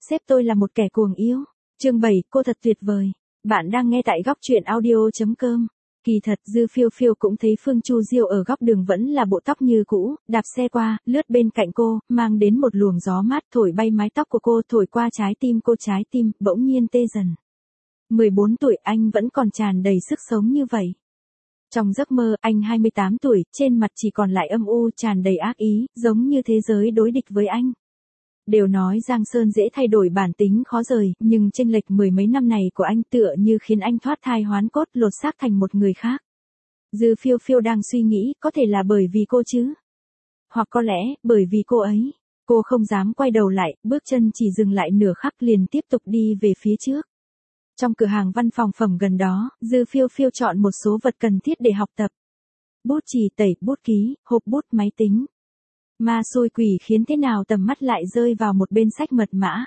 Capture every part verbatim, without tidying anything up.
sếp tôi là một kẻ cuồng yêu. Chương bảy, cô thật tuyệt vời. Bạn đang nghe tại góc truyện audio chấm com. Kỳ thật Dư Phiêu Phiêu cũng thấy Phương Chu Diêu ở góc đường vẫn là bộ tóc như cũ, đạp xe qua, lướt bên cạnh cô, mang đến một luồng gió mát thổi bay mái tóc của cô, thổi qua trái tim cô, trái tim bỗng nhiên tê dần. mười bốn tuổi anh vẫn còn tràn đầy sức sống như vậy. Trong giấc mơ, anh hai mươi tám tuổi, trên mặt chỉ còn lại âm u, tràn đầy ác ý, giống như thế giới đối địch với anh. Đều nói Giang Sơn dễ thay đổi bản tính khó rời, nhưng chênh lệch mười mấy năm này của anh tựa như khiến anh thoát thai hoán cốt, lột xác thành một người khác. Dư Phiêu Phiêu đang suy nghĩ, có thể là bởi vì cô chứ? Hoặc có lẽ, bởi vì cô ấy. Cô không dám quay đầu lại, bước chân chỉ dừng lại nửa khắc liền tiếp tục đi về phía trước. Trong cửa hàng văn phòng phẩm gần đó, Dư Phiêu Phiêu chọn một số vật cần thiết để học tập. Bút chì tẩy, bút ký, hộp bút, máy tính. Ma xui quỷ khiến thế nào tầm mắt lại rơi vào một bên sách mật mã.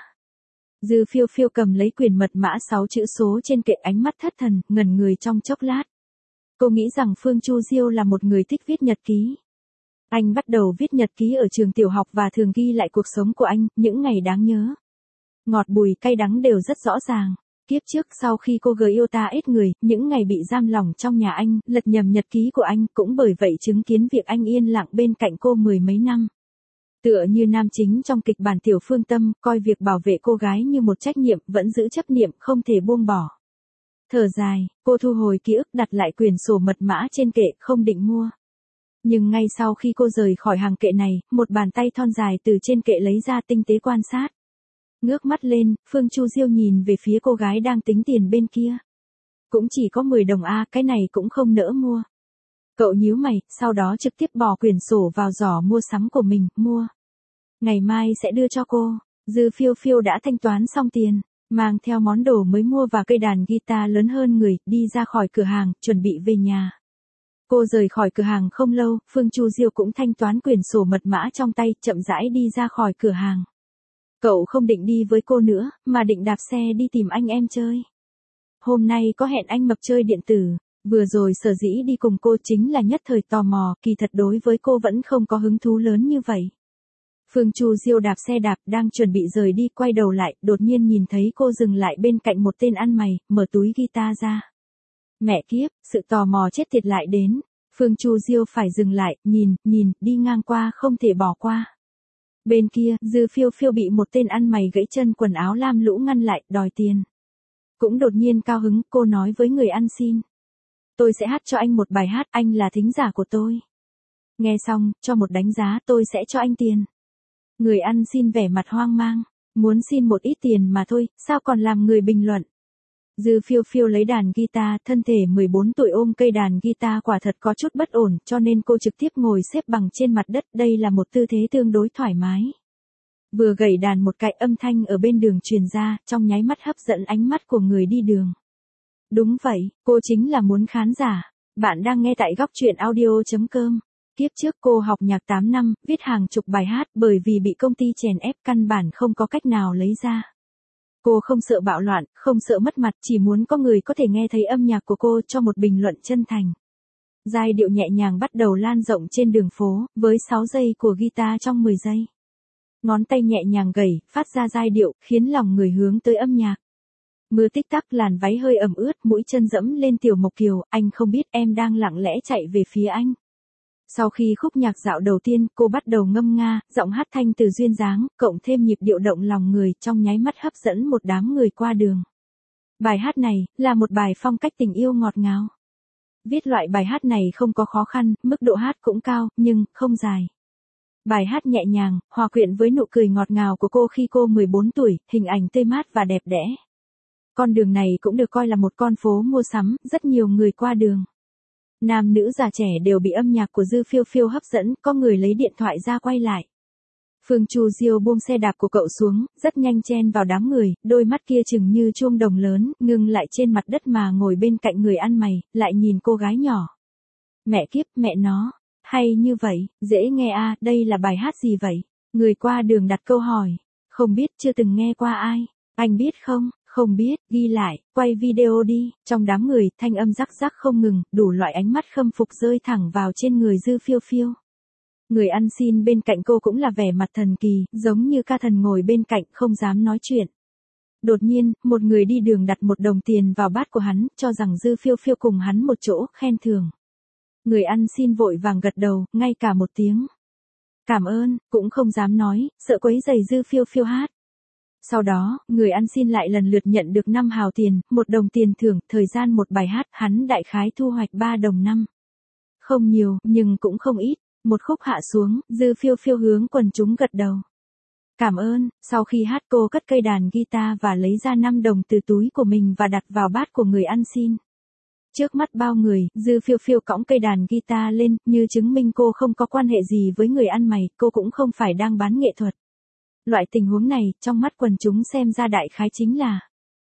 Dư Phiêu Phiêu cầm lấy quyển mật mã sáu chữ số trên kệ, ánh mắt thất thần, ngẩn người trong chốc lát. Cô nghĩ rằng Phương Chu Diêu là một người thích viết nhật ký. Anh bắt đầu viết nhật ký ở trường tiểu học và thường ghi lại cuộc sống của anh, những ngày đáng nhớ. Ngọt bùi cay đắng đều rất rõ ràng. Kiếp trước sau khi cô gợi yêu ta ít người, những ngày bị giam lỏng trong nhà anh, lật nhầm nhật ký của anh, cũng bởi vậy chứng kiến việc anh yên lặng bên cạnh cô mười mấy năm. Tựa như nam chính trong kịch bản Tiểu Phương Tâm, coi việc bảo vệ cô gái như một trách nhiệm, vẫn giữ chấp niệm, không thể buông bỏ. Thở dài, cô thu hồi ký ức, đặt lại quyển sổ mật mã trên kệ, không định mua. Nhưng ngay sau khi cô rời khỏi hàng kệ này, một bàn tay thon dài từ trên kệ lấy ra, tinh tế quan sát. Ngước mắt lên, Phương Chu Diêu nhìn về phía cô gái đang tính tiền bên kia. Cũng chỉ có mười đồng a, cái này cũng không nỡ mua. Cậu nhíu mày, sau đó trực tiếp bỏ quyển sổ vào giỏ mua sắm của mình, mua. Ngày mai sẽ đưa cho cô. Dư Phiêu Phiêu đã thanh toán xong tiền, mang theo món đồ mới mua và cây đàn guitar lớn hơn người, đi ra khỏi cửa hàng, chuẩn bị về nhà. Cô rời khỏi cửa hàng không lâu, Phương Chu Diêu cũng thanh toán quyển sổ mật mã trong tay, chậm rãi đi ra khỏi cửa hàng. Cậu không định đi với cô nữa, mà định đạp xe đi tìm anh em chơi. Hôm nay có hẹn anh Mập chơi điện tử, vừa rồi sở dĩ đi cùng cô chính là nhất thời tò mò, kỳ thật đối với cô vẫn không có hứng thú lớn như vậy. Phương Chu Diêu đạp xe đạp, đang chuẩn bị rời đi, quay đầu lại, đột nhiên nhìn thấy cô dừng lại bên cạnh một tên ăn mày, mở túi guitar ra. Mẹ kiếp, sự tò mò chết tiệt lại đến. Phương Chu Diêu phải dừng lại, nhìn, nhìn, đi ngang qua không thể bỏ qua. Bên kia, Dư Phiêu Phiêu bị một tên ăn mày gãy chân quần áo lam lũ ngăn lại, đòi tiền. Cũng đột nhiên cao hứng, cô nói với người ăn xin. Tôi sẽ hát cho anh một bài hát, anh là thính giả của tôi. Nghe xong, cho một đánh giá, tôi sẽ cho anh tiền. Người ăn xin vẻ mặt hoang mang, muốn xin một ít tiền mà thôi, sao còn làm người bình luận. Dư Phiêu Phiêu lấy đàn guitar, thân thể mười bốn tuổi ôm cây đàn guitar quả thật có chút bất ổn, cho nên cô trực tiếp ngồi xếp bằng trên mặt đất, đây là một tư thế tương đối thoải mái. Vừa gảy đàn một cái, âm thanh ở bên đường truyền ra, trong nháy mắt hấp dẫn ánh mắt của người đi đường. Đúng vậy, cô chính là muốn khán giả. Bạn đang nghe tại góc truyện audio chấm com. Kiếp trước cô học nhạc tám năm, viết hàng chục bài hát, bởi vì bị công ty chèn ép căn bản không có cách nào lấy ra. Cô không sợ bạo loạn, không sợ mất mặt, chỉ muốn có người có thể nghe thấy âm nhạc của cô, cho một bình luận chân thành. Giai điệu nhẹ nhàng bắt đầu lan rộng trên đường phố, với sáu giây của guitar trong mười giây. Ngón tay nhẹ nhàng gảy, phát ra giai điệu, khiến lòng người hướng tới âm nhạc. Mưa tích tắc, làn váy hơi ẩm ướt, mũi chân dẫm lên Tiểu Mộc Kiều, anh không biết em đang lặng lẽ chạy về phía anh. Sau khi khúc nhạc dạo đầu tiên, cô bắt đầu ngâm nga, giọng hát thanh từ duyên dáng, cộng thêm nhịp điệu động lòng người, trong nháy mắt hấp dẫn một đám người qua đường. Bài hát này, là một bài phong cách tình yêu ngọt ngào. Viết loại bài hát này không có khó khăn, mức độ hát cũng cao, nhưng, không dài. Bài hát nhẹ nhàng, hòa quyện với nụ cười ngọt ngào của cô khi cô mười bốn tuổi, hình ảnh tươi mát và đẹp đẽ. Con đường này cũng được coi là một con phố mua sắm, rất nhiều người qua đường. Nam nữ già trẻ đều bị âm nhạc của Dư Phiêu Phiêu hấp dẫn, có người lấy điện thoại ra quay lại. Phương Chu Diêu buông xe đạp của cậu xuống, rất nhanh chen vào đám người, đôi mắt kia chừng như chuông đồng lớn, ngừng lại trên mặt đất mà ngồi bên cạnh người ăn mày, lại nhìn cô gái nhỏ. Mẹ kiếp, mẹ nó, hay như vậy, dễ nghe a, đây là bài hát gì vậy? Người qua đường đặt câu hỏi. Không biết, chưa từng nghe qua ai. Anh biết không? Không biết, ghi lại, quay video đi. Trong đám người, thanh âm rắc rắc không ngừng, đủ loại ánh mắt khâm phục rơi thẳng vào trên người Dư Phiêu Phiêu. Người ăn xin bên cạnh cô cũng là vẻ mặt thần kỳ, giống như ca thần ngồi bên cạnh không dám nói chuyện. Đột nhiên, một người đi đường đặt một đồng tiền vào bát của hắn, cho rằng Dư Phiêu Phiêu cùng hắn một chỗ, khen thưởng. Người ăn xin vội vàng gật đầu, ngay cả một tiếng cảm ơn, cũng không dám nói, sợ quấy rầy Dư Phiêu Phiêu hát. Sau đó, người ăn xin lại lần lượt nhận được năm hào tiền, một đồng tiền thưởng, thời gian một bài hát, hắn đại khái thu hoạch ba đồng năm. Không nhiều, nhưng cũng không ít. Một khúc hạ xuống, Dư Phiêu Phiêu hướng quần chúng gật đầu. Cảm ơn, sau khi hát cô cất cây đàn guitar và lấy ra năm đồng từ túi của mình và đặt vào bát của người ăn xin. Trước mắt bao người, Dư Phiêu Phiêu cõng cây đàn guitar lên, như chứng minh cô không có quan hệ gì với người ăn mày, cô cũng không phải đang bán nghệ thuật. Loại tình huống này, trong mắt quần chúng xem ra đại khái chính là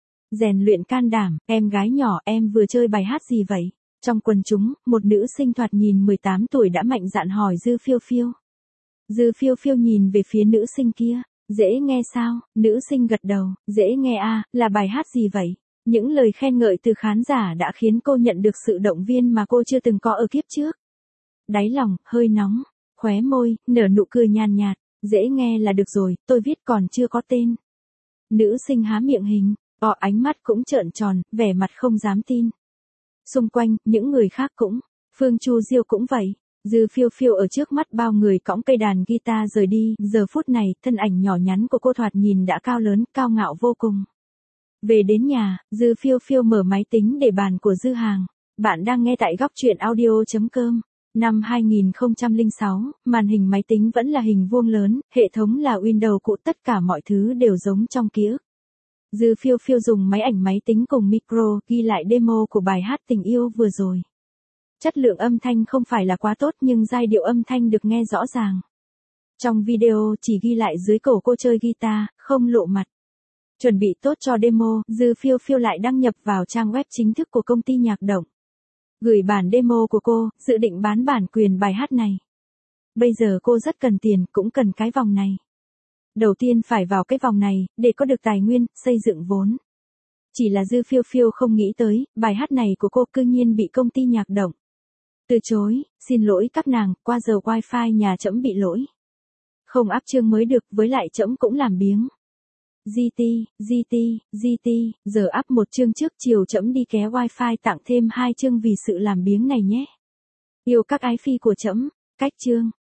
rèn luyện can đảm. Em gái nhỏ, em vừa chơi bài hát gì vậy? Trong quần chúng, một nữ sinh thoạt nhìn mười tám tuổi đã mạnh dạn hỏi Dư Phiêu Phiêu. Dư Phiêu Phiêu nhìn về phía nữ sinh kia, dễ nghe sao? Nữ sinh gật đầu, dễ nghe à, là bài hát gì vậy? Những lời khen ngợi từ khán giả đã khiến cô nhận được sự động viên mà cô chưa từng có ở kiếp trước. Đáy lòng, hơi nóng, khóe môi, nở nụ cười nhàn nhạt, dễ nghe là được rồi, tôi viết còn chưa có tên. Nữ sinh há miệng hình, ọ ánh mắt cũng trợn tròn, vẻ mặt không dám tin. Xung quanh, những người khác cũng, Phương Chu Diêu cũng vậy. Dư Phiêu Phiêu ở trước mắt bao người cõng cây đàn guitar rời đi, giờ phút này, thân ảnh nhỏ nhắn của cô thoạt nhìn đã cao lớn, cao ngạo vô cùng. Về đến nhà, Dư Phiêu Phiêu mở máy tính để bàn của Dư Hàng. Bạn đang nghe tại góc truyện audio.com. Năm hai nghìn không trăm lẻ sáu, màn hình máy tính vẫn là hình vuông lớn, hệ thống là Windows cũ, tất cả mọi thứ đều giống trong ký ức. Dư Phiêu Phiêu dùng máy ảnh máy tính cùng micro ghi lại demo của bài hát Tình Yêu vừa rồi. Chất lượng âm thanh không phải là quá tốt nhưng giai điệu âm thanh được nghe rõ ràng. Trong video chỉ ghi lại dưới cổ cô chơi guitar, không lộ mặt. Chuẩn bị tốt cho demo, Dư Phiêu Phiêu lại đăng nhập vào trang web chính thức của công ty nhạc động. Gửi bản demo của cô, dự định bán bản quyền bài hát này. Bây giờ cô rất cần tiền, cũng cần cái vòng này. Đầu tiên phải vào cái vòng này, để có được tài nguyên, xây dựng vốn. Chỉ là Dư Phiêu Phiêu không nghĩ tới, bài hát này của cô cư nhiên bị công ty nhạc động từ chối, xin lỗi các nàng, qua giờ wifi nhà trẫm bị lỗi. Không áp chương mới được, với lại trẫm cũng làm biếng. giê tê, giê tê, giê tê, giờ áp một chương trước chiều trẫm đi ké wifi tặng thêm hai chương vì sự làm biếng này nhé. Yêu các ái phi của trẫm, cách chương.